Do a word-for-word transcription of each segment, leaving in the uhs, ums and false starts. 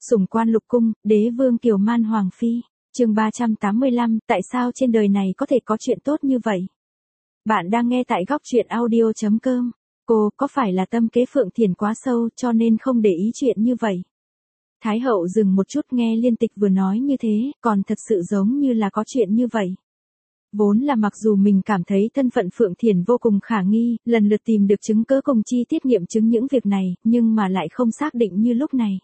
Sủng quan lục cung, đế vương kiều man hoàng phi. Chương ba trăm tám mươi lăm, tại sao trên đời này có thể có chuyện tốt như vậy? Bạn đang nghe tại góc truyện audio chấm com. Cô, có phải là tâm kế Phượng Thiền quá sâu cho nên không để ý chuyện như vậy? Thái hậu dừng một chút nghe Liên Tịch vừa nói như thế, còn thật sự giống như là có chuyện như vậy. Vốn là mặc dù mình cảm thấy thân phận Phượng Thiền vô cùng khả nghi, lần lượt tìm được chứng cớ cùng chi tiết nghiệm chứng những việc này, nhưng mà lại không xác định như lúc này.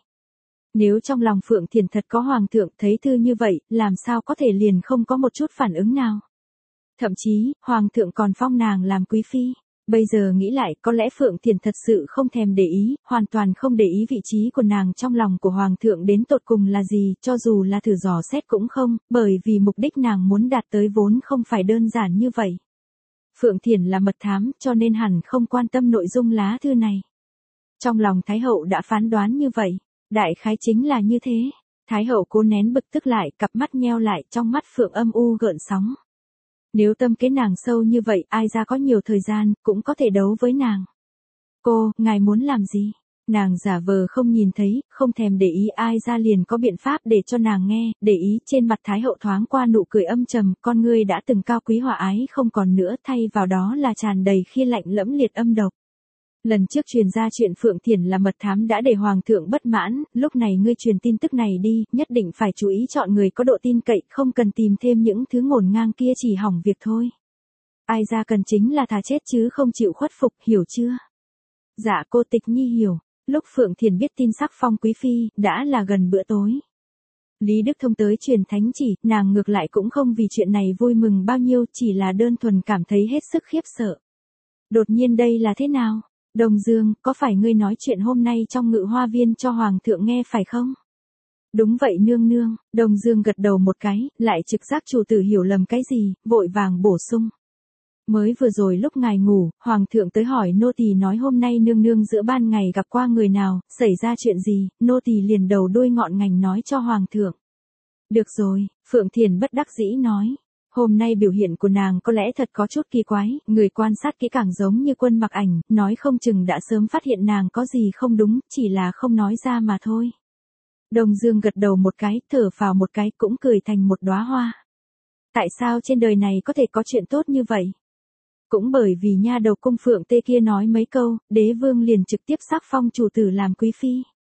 Nếu trong lòng Phượng Thiền thật có hoàng thượng thấy thư như vậy, làm sao có thể liền không có một chút phản ứng nào. Thậm chí, hoàng thượng còn phong nàng làm quý phi. Bây giờ nghĩ lại, có lẽ Phượng Thiền thật sự không thèm để ý, hoàn toàn không để ý vị trí của nàng trong lòng của hoàng thượng đến tột cùng là gì, cho dù là thử dò xét cũng không, bởi vì mục đích nàng muốn đạt tới vốn không phải đơn giản như vậy. Phượng Thiền là mật thám, cho nên hẳn không quan tâm nội dung lá thư này. Trong lòng Thái hậu đã phán đoán như vậy. Đại khái chính là như thế. Thái hậu cố nén bực tức lại, cặp mắt nheo lại, trong mắt Phượng âm u gợn sóng. Nếu tâm kế nàng sâu như vậy, ai ra có nhiều thời gian, cũng có thể đấu với nàng. Cô, ngài muốn làm gì? Nàng giả vờ không nhìn thấy, không thèm để ý ai ra liền có biện pháp để cho nàng nghe, để ý trên mặt Thái hậu thoáng qua nụ cười âm trầm, con ngươi đã từng cao quý hòa ái không còn nữa, thay vào đó là tràn đầy khi lạnh lẫm liệt âm độc. Lần trước truyền ra chuyện Phượng Thiền là mật thám đã để hoàng thượng bất mãn, lúc này ngươi truyền tin tức này đi, nhất định phải chú ý chọn người có độ tin cậy, không cần tìm thêm những thứ ngổn ngang kia chỉ hỏng việc thôi. Ai ra cần chính là thà chết chứ không chịu khuất phục, hiểu chưa? Dạ cô Tịch Nhi hiểu. Lúc Phượng Thiền biết tin sắc phong quý phi, đã là gần bữa tối. Lý Đức Thông tới truyền thánh chỉ, nàng ngược lại cũng không vì chuyện này vui mừng bao nhiêu, chỉ là đơn thuần cảm thấy hết sức khiếp sợ. Đột nhiên đây là thế nào? Đồng Dương, có phải ngươi nói chuyện hôm nay trong ngự hoa viên cho hoàng thượng nghe phải không? Đúng vậy nương nương. Đồng Dương gật đầu một cái, lại trực giác chủ tử hiểu lầm cái gì, vội vàng bổ sung. Mới vừa rồi lúc ngài ngủ, hoàng thượng tới hỏi nô tỳ nói hôm nay nương nương giữa ban ngày gặp qua người nào, xảy ra chuyện gì, nô tỳ liền đầu đuôi ngọn ngành nói cho hoàng thượng. Được rồi, Phượng Thiền bất đắc dĩ nói. Hôm nay biểu hiện của nàng có lẽ thật có chút kỳ quái, người quan sát kỹ càng giống như Quân Mặc Ảnh, nói không chừng đã sớm phát hiện nàng có gì không đúng, chỉ là không nói ra mà thôi. Đồng Dương gật đầu một cái, thở phào một cái, cũng cười thành một đóa hoa. Tại sao trên đời này có thể có chuyện tốt như vậy? Cũng bởi vì nha đầu cung Phượng Tê kia nói mấy câu, đế vương liền trực tiếp sắc phong chủ tử làm quý phi.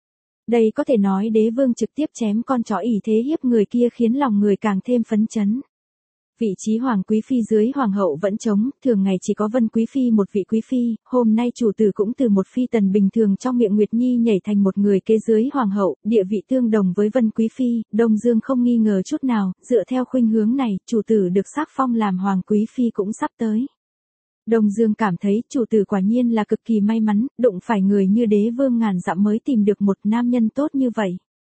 Đây có thể nói đế vương trực tiếp chém con chó ỷ thế hiếp người kia khiến lòng người càng thêm phấn chấn. Vị trí hoàng quý phi dưới hoàng hậu vẫn trống, thường ngày chỉ có Vân quý phi một vị quý phi, hôm nay chủ tử cũng từ một phi tần bình thường trong miệng Nguyệt Nhi nhảy thành một người kế dưới hoàng hậu, địa vị tương đồng với Vân quý phi, Đông Dương không nghi ngờ chút nào, dựa theo khuynh hướng này, chủ tử được sắc phong làm hoàng quý phi cũng sắp tới. Đông Dương cảm thấy chủ tử quả nhiên là cực kỳ may mắn, đụng phải người như đế vương ngàn dặm mới tìm được một nam nhân tốt như vậy.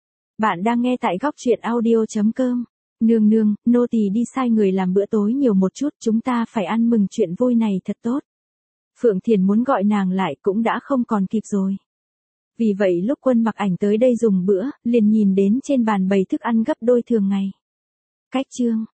Bạn đang nghe tại góc truyện audio chấm com. Nương nương, nô tỳ đi sai người làm bữa tối nhiều một chút, chúng ta phải ăn mừng chuyện vui này thật tốt. Phượng Thiền muốn gọi nàng lại cũng đã không còn kịp rồi. Vì vậy lúc Quân Mặc Ảnh tới đây dùng bữa, liền nhìn đến trên bàn bày thức ăn gấp đôi thường ngày. Cách chương,